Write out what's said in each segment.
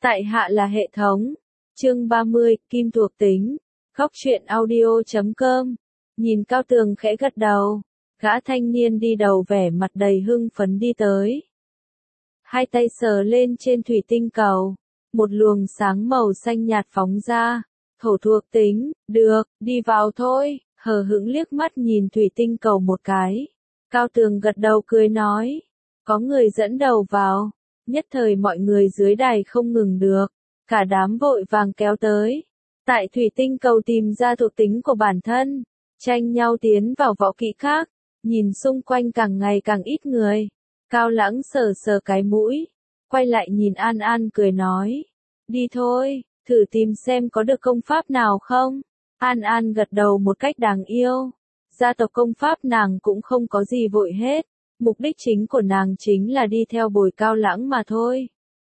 Tại hạ là hệ thống. Chương 30, Kim thuộc tính. Góc truyện audio.com. Nhìn Cao Tường khẽ gật đầu. Gã thanh niên đi đầu vẻ mặt đầy hưng phấn đi tới. Hai tay sờ lên trên thủy tinh cầu. Một luồng sáng màu xanh nhạt phóng ra. Thổ thuộc tính, được, đi vào thôi. Hờ hững liếc mắt nhìn thủy tinh cầu một cái. Cao Tường gật đầu cười nói. Có người dẫn đầu vào. Nhất thời mọi người dưới đài không ngừng được. Cả đám vội vàng kéo tới. Tại thủy tinh cầu tìm ra thuộc tính của bản thân. Tranh nhau tiến vào võ kỹ khác. Nhìn xung quanh càng ngày càng ít người. Cao Lãng sờ sờ cái mũi. Quay lại nhìn An An cười nói. Đi thôi, thử tìm xem có được công pháp nào không. An An gật đầu một cách đáng yêu. Gia tộc công pháp nàng cũng không có gì vội hết. Mục đích chính của nàng chính là đi theo bồi Cao Lãng mà thôi.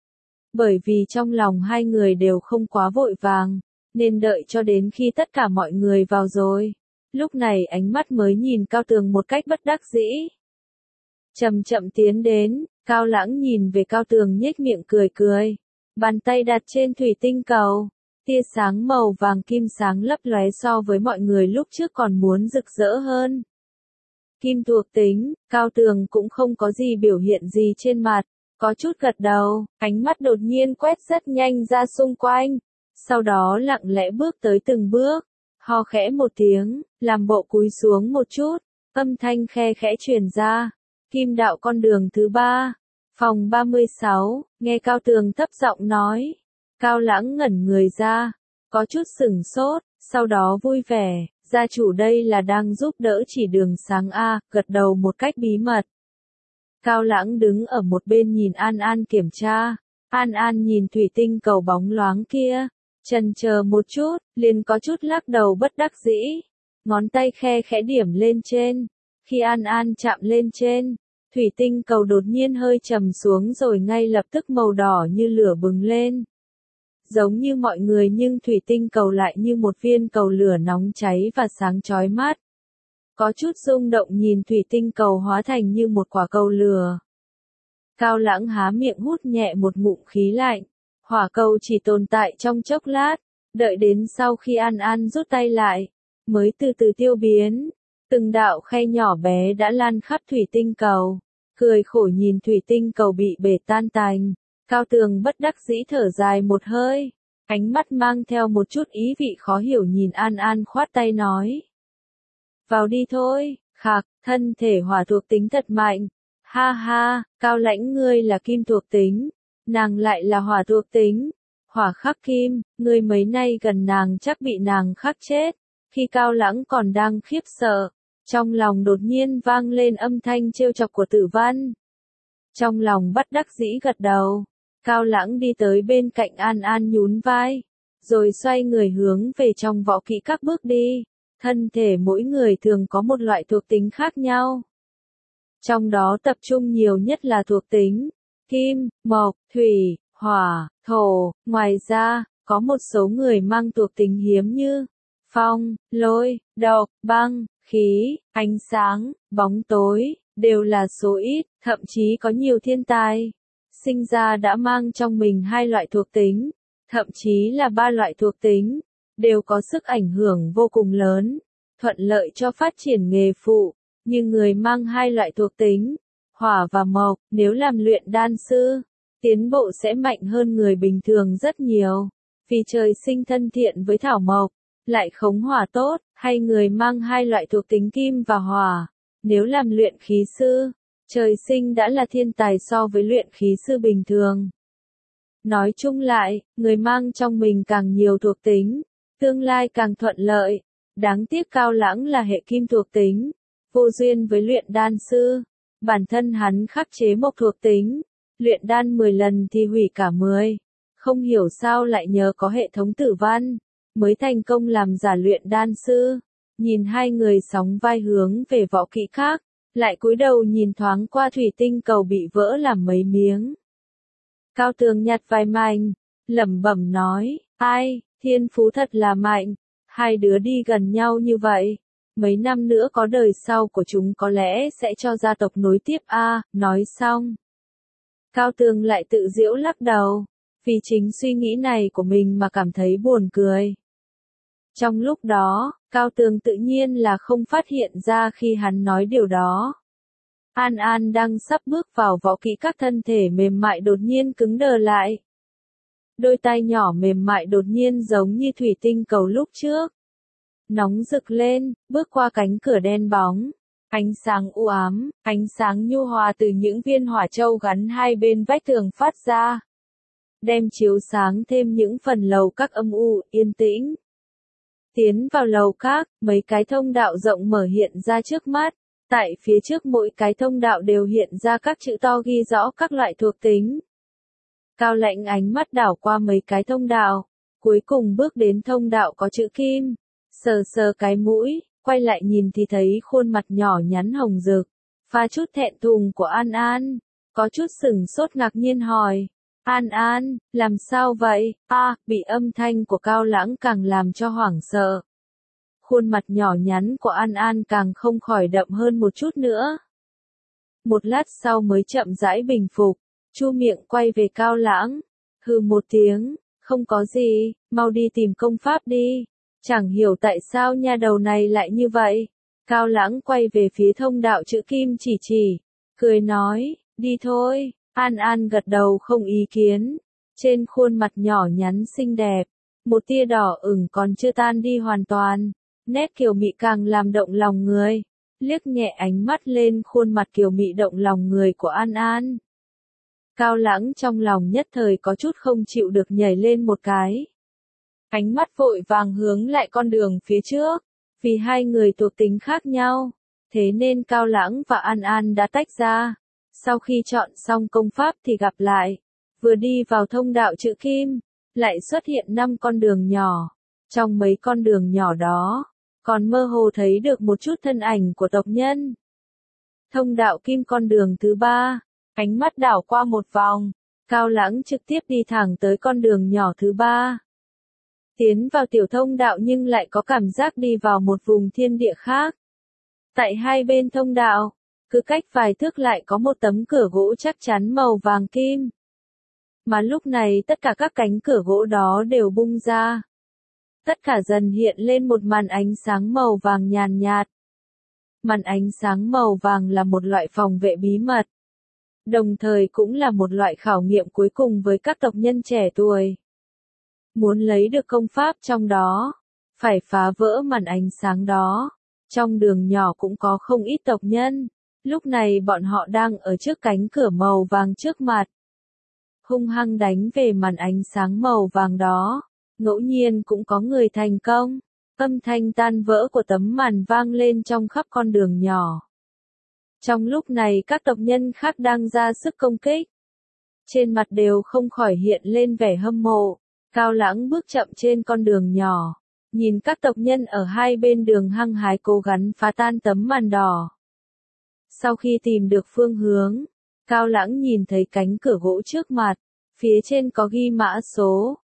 Bởi vì trong lòng hai người đều không quá vội vàng, nên đợi cho đến khi tất cả mọi người vào rồi. Lúc này ánh mắt mới nhìn Cao Tường một cách bất đắc dĩ. Chậm chậm tiến đến, Cao Lãng nhìn về Cao Tường nhếch miệng cười cười. Bàn tay đặt trên thủy tinh cầu. Tia sáng màu vàng kim sáng lấp lóe so với mọi người lúc trước còn muốn rực rỡ hơn. Kim thuộc tính, Cao Tường cũng không có gì biểu hiện gì trên mặt, có chút gật đầu, ánh mắt đột nhiên quét rất nhanh ra xung quanh, sau đó lặng lẽ bước tới từng bước, ho khẽ một tiếng, làm bộ cúi xuống một chút, âm thanh khe khẽ truyền ra, Kim đạo con đường thứ 3, phòng 36, nghe Cao Tường thấp giọng nói, Cao Lãng ngẩn người ra, có chút sửng sốt, sau đó vui vẻ. Gia chủ đây là đang giúp đỡ chỉ đường sáng A, gật đầu một cách bí mật. Cao Lãng đứng ở một bên nhìn An An kiểm tra. An An nhìn thủy tinh cầu bóng loáng kia. Chần chờ một chút, liền có chút lắc đầu bất đắc dĩ. Ngón tay khe khẽ điểm lên trên. Khi An An chạm lên trên, thủy tinh cầu đột nhiên hơi trầm xuống rồi ngay lập tức màu đỏ như lửa bừng lên. Giống như mọi người nhưng thủy tinh cầu lại như một viên cầu lửa nóng cháy và sáng chói mắt. Có chút rung động nhìn thủy tinh cầu hóa thành như một quả cầu lửa. Cao Lãng há miệng hút nhẹ một ngụm khí lạnh. Hỏa cầu chỉ tồn tại trong chốc lát, đợi đến sau khi An An rút tay lại, mới từ từ tiêu biến. Từng đạo khay nhỏ bé đã lan khắp thủy tinh cầu. Cười khổ nhìn thủy tinh cầu bị bể tan tành. Cao Tường bất đắc dĩ thở dài một hơi, ánh mắt mang theo một chút ý vị khó hiểu nhìn An An khoát tay nói. Vào đi thôi, khạc, thân thể hỏa thuộc tính thật mạnh. Ha ha, Cao Lãnh ngươi là kim thuộc tính, nàng lại là hỏa thuộc tính. Hỏa khắc kim, ngươi mấy nay gần nàng chắc bị nàng khắc chết. Khi Cao Lãng còn đang khiếp sợ, trong lòng đột nhiên vang lên âm thanh trêu chọc của Tử Văn. Trong lòng bất đắc dĩ gật đầu. Cao Lãng đi tới bên cạnh An An nhún vai, rồi xoay người hướng về trong võ kỹ các bước đi. Thân thể mỗi người thường có một loại thuộc tính khác nhau. Trong đó tập trung nhiều nhất là thuộc tính kim, mộc, thủy, hỏa, thổ. Ngoài ra, có một số người mang thuộc tính hiếm như phong, lôi, độc, băng, khí, ánh sáng, bóng tối, đều là số ít, thậm chí có nhiều thiên tài sinh ra đã mang trong mình 2 loại thuộc tính, thậm chí là 3 loại thuộc tính, đều có sức ảnh hưởng vô cùng lớn, thuận lợi cho phát triển nghề phụ, nhưng người mang 2 loại thuộc tính, hỏa và mộc, nếu làm luyện đan sư, tiến bộ sẽ mạnh hơn người bình thường rất nhiều, vì trời sinh thân thiện với thảo mộc, lại khống hỏa tốt, hay người mang 2 loại thuộc tính kim và hỏa, nếu làm luyện khí sư, trời sinh đã là thiên tài so với luyện khí sư bình thường. Nói chung lại, người mang trong mình càng nhiều thuộc tính, tương lai càng thuận lợi. Đáng tiếc Cao Lãng là hệ kim thuộc tính, vô duyên với luyện đan sư. Bản thân hắn khắc chế mộc thuộc tính, luyện đan 10 lần thì hủy cả 10. Không hiểu sao lại nhờ có hệ thống Tử Văn, mới thành công làm giả luyện đan sư. Nhìn hai người sóng vai hướng về võ kỹ khác, lại cúi đầu nhìn thoáng qua thủy tinh cầu bị vỡ làm mấy miếng. Cao Tường nhặt vài mảnh, lẩm bẩm nói, ai, thiên phú thật là mạnh, hai đứa đi gần nhau như vậy. Mấy năm nữa có đời sau của chúng có lẽ sẽ cho gia tộc nối tiếp a. Nói xong, Cao Tường lại tự giễu lắc đầu, vì chính suy nghĩ này của mình mà cảm thấy buồn cười. Trong lúc đó, Cao Tường tự nhiên là không phát hiện ra khi hắn nói điều đó. An An đang sắp bước vào võ kỹ các, thân thể mềm mại đột nhiên cứng đờ lại. Đôi tay nhỏ mềm mại đột nhiên giống như thủy tinh cầu lúc trước. Nóng rực lên, bước qua cánh cửa đen bóng. Ánh sáng u ám, ánh sáng nhu hòa từ những viên hỏa châu gắn hai bên vách tường phát ra. Đem chiếu sáng thêm những phần lầu các âm u, yên tĩnh. Tiến vào lầu các, mấy cái thông đạo rộng mở hiện ra trước mắt. Tại phía trước mỗi cái thông đạo đều hiện ra các chữ to ghi rõ các loại thuộc tính. Cao Lãnh ánh mắt đảo qua mấy cái thông đạo, cuối cùng bước đến thông đạo có chữ kim, sờ sờ cái mũi, quay lại nhìn thì thấy khuôn mặt nhỏ nhắn hồng rực, pha chút thẹn thùng của An An, có chút sửng sốt ngạc nhiên hỏi, An An, làm sao vậy? Bị âm thanh của Cao Lãng càng làm cho hoảng sợ. Khuôn mặt nhỏ nhắn của An An càng không khỏi đậm hơn một chút nữa. Một lát sau mới chậm rãi bình phục, chu miệng quay về Cao Lãng, hừ một tiếng, không có gì, mau đi tìm công pháp đi. Chẳng hiểu tại sao nha đầu này lại như vậy. Cao Lãng quay về phía thông đạo chữ kim chỉ, cười nói, đi thôi. An An gật đầu không ý kiến. Trên khuôn mặt nhỏ nhắn xinh đẹp, một tia đỏ ửng còn chưa tan đi hoàn toàn. Nét kiều mị càng làm động lòng người. Liếc nhẹ ánh mắt lên khuôn mặt kiều mị động lòng người của An An. Cao Lãng trong lòng nhất thời có chút không chịu được nhảy lên một cái. Ánh mắt vội vàng hướng lại con đường phía trước. Vì hai người thuộc tính khác nhau, thế nên Cao Lãng và An An đã tách ra. Sau khi chọn xong công pháp thì gặp lại. Vừa đi vào thông đạo chữ kim, lại xuất hiện 5 con đường nhỏ. Trong mấy con đường nhỏ đó, còn mơ hồ thấy được một chút thân ảnh của tộc nhân. Thông đạo kim con đường thứ 3, ánh mắt đảo qua một vòng, Cao Lãng trực tiếp đi thẳng tới con đường nhỏ thứ 3. Tiến vào tiểu thông đạo nhưng lại có cảm giác đi vào một vùng thiên địa khác. Tại hai bên thông đạo, cứ cách vài thước lại có một tấm cửa gỗ chắc chắn màu vàng kim. Mà lúc này tất cả các cánh cửa gỗ đó đều bung ra. Tất cả dần hiện lên một màn ánh sáng màu vàng nhàn nhạt. Màn ánh sáng màu vàng là một loại phòng vệ bí mật. Đồng thời cũng là một loại khảo nghiệm cuối cùng với các tộc nhân trẻ tuổi. Muốn lấy được công pháp trong đó, phải phá vỡ màn ánh sáng đó. Trong đường nhỏ cũng có không ít tộc nhân. Lúc này bọn họ đang ở trước cánh cửa màu vàng trước mặt. Hung hăng đánh về màn ánh sáng màu vàng đó. Ngẫu nhiên cũng có người thành công. Âm thanh tan vỡ của tấm màn vang lên trong khắp con đường nhỏ. Trong lúc này các tộc nhân khác đang ra sức công kích. Trên mặt đều không khỏi hiện lên vẻ hâm mộ. Cao Lãng bước chậm trên con đường nhỏ. Nhìn các tộc nhân ở hai bên đường hăng hái cố gắng phá tan tấm màn đỏ. Sau khi tìm được phương hướng, Cao Lãng nhìn thấy cánh cửa gỗ trước mặt. Phía trên có ghi mã số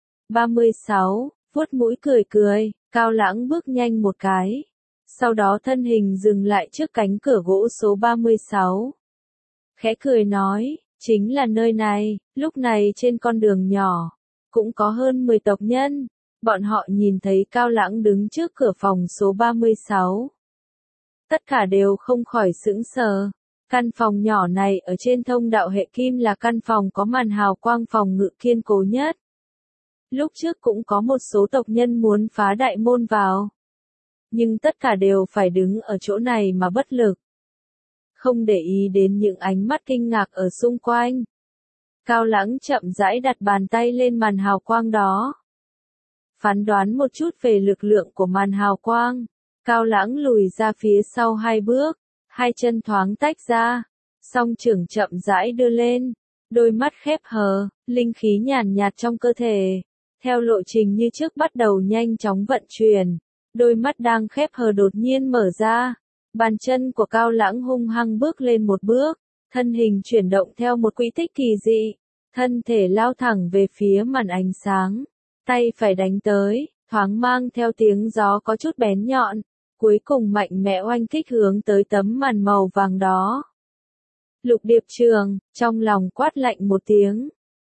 36, vuốt mũi cười cười, Cao Lãng bước nhanh một cái. Sau đó thân hình dừng lại trước cánh cửa gỗ số 36. Khẽ cười nói, chính là nơi này. Lúc này trên con đường nhỏ, cũng có hơn 10 tộc nhân. Bọn họ nhìn thấy Cao Lãng đứng trước cửa phòng số 36. Tất cả đều không khỏi sững sờ. Căn phòng nhỏ này ở trên thông đạo hệ kim là căn phòng có màn hào quang phòng ngự kiên cố nhất. Lúc trước cũng có một số tộc nhân muốn phá đại môn vào. Nhưng tất cả đều phải đứng ở chỗ này mà bất lực. Không để ý đến những ánh mắt kinh ngạc ở xung quanh. Cao Lãng chậm rãi đặt bàn tay lên màn hào quang đó. Phán đoán một chút về lực lượng của màn hào quang. Cao Lãng lùi ra phía sau 2 bước. 2 chân thoáng tách ra. Song trưởng chậm rãi đưa lên. Đôi mắt khép hờ, linh khí nhàn nhạt trong cơ thể. Theo lộ trình như trước bắt đầu nhanh chóng vận chuyển. Đôi mắt đang khép hờ đột nhiên mở ra. Bàn chân của Cao Lãng hung hăng bước lên một bước. Thân hình chuyển động theo một quỹ tích kỳ dị. Thân thể lao thẳng về phía màn ánh sáng. Tay phải đánh tới, thoáng mang theo tiếng gió có chút bén nhọn. Cuối cùng mạnh mẽ oanh kích hướng tới tấm màn màu vàng đó. Lục Điệp Trường, trong lòng quát lạnh một tiếng.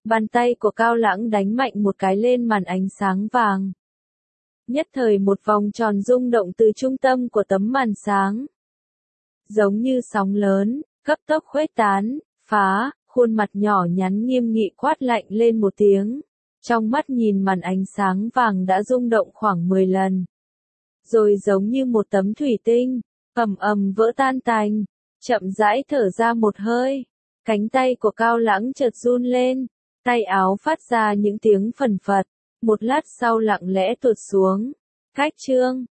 Bàn tay của Cao Lãng đánh mạnh một cái lên màn ánh sáng vàng. Nhất thời một vòng tròn rung động từ trung tâm của tấm màn sáng. Giống như sóng lớn, cấp tốc khuếch tán, phá, khuôn mặt nhỏ nhắn nghiêm nghị quát lạnh lên một tiếng. Trong mắt nhìn màn ánh sáng vàng đã rung động khoảng 10 lần. Rồi giống như một tấm thủy tinh, ầm ầm vỡ tan tành, chậm rãi thở ra một hơi. Cánh tay của Cao Lãng chợt run lên, tay áo phát ra những tiếng phần phật, một lát sau lặng lẽ tuột xuống. Cách chương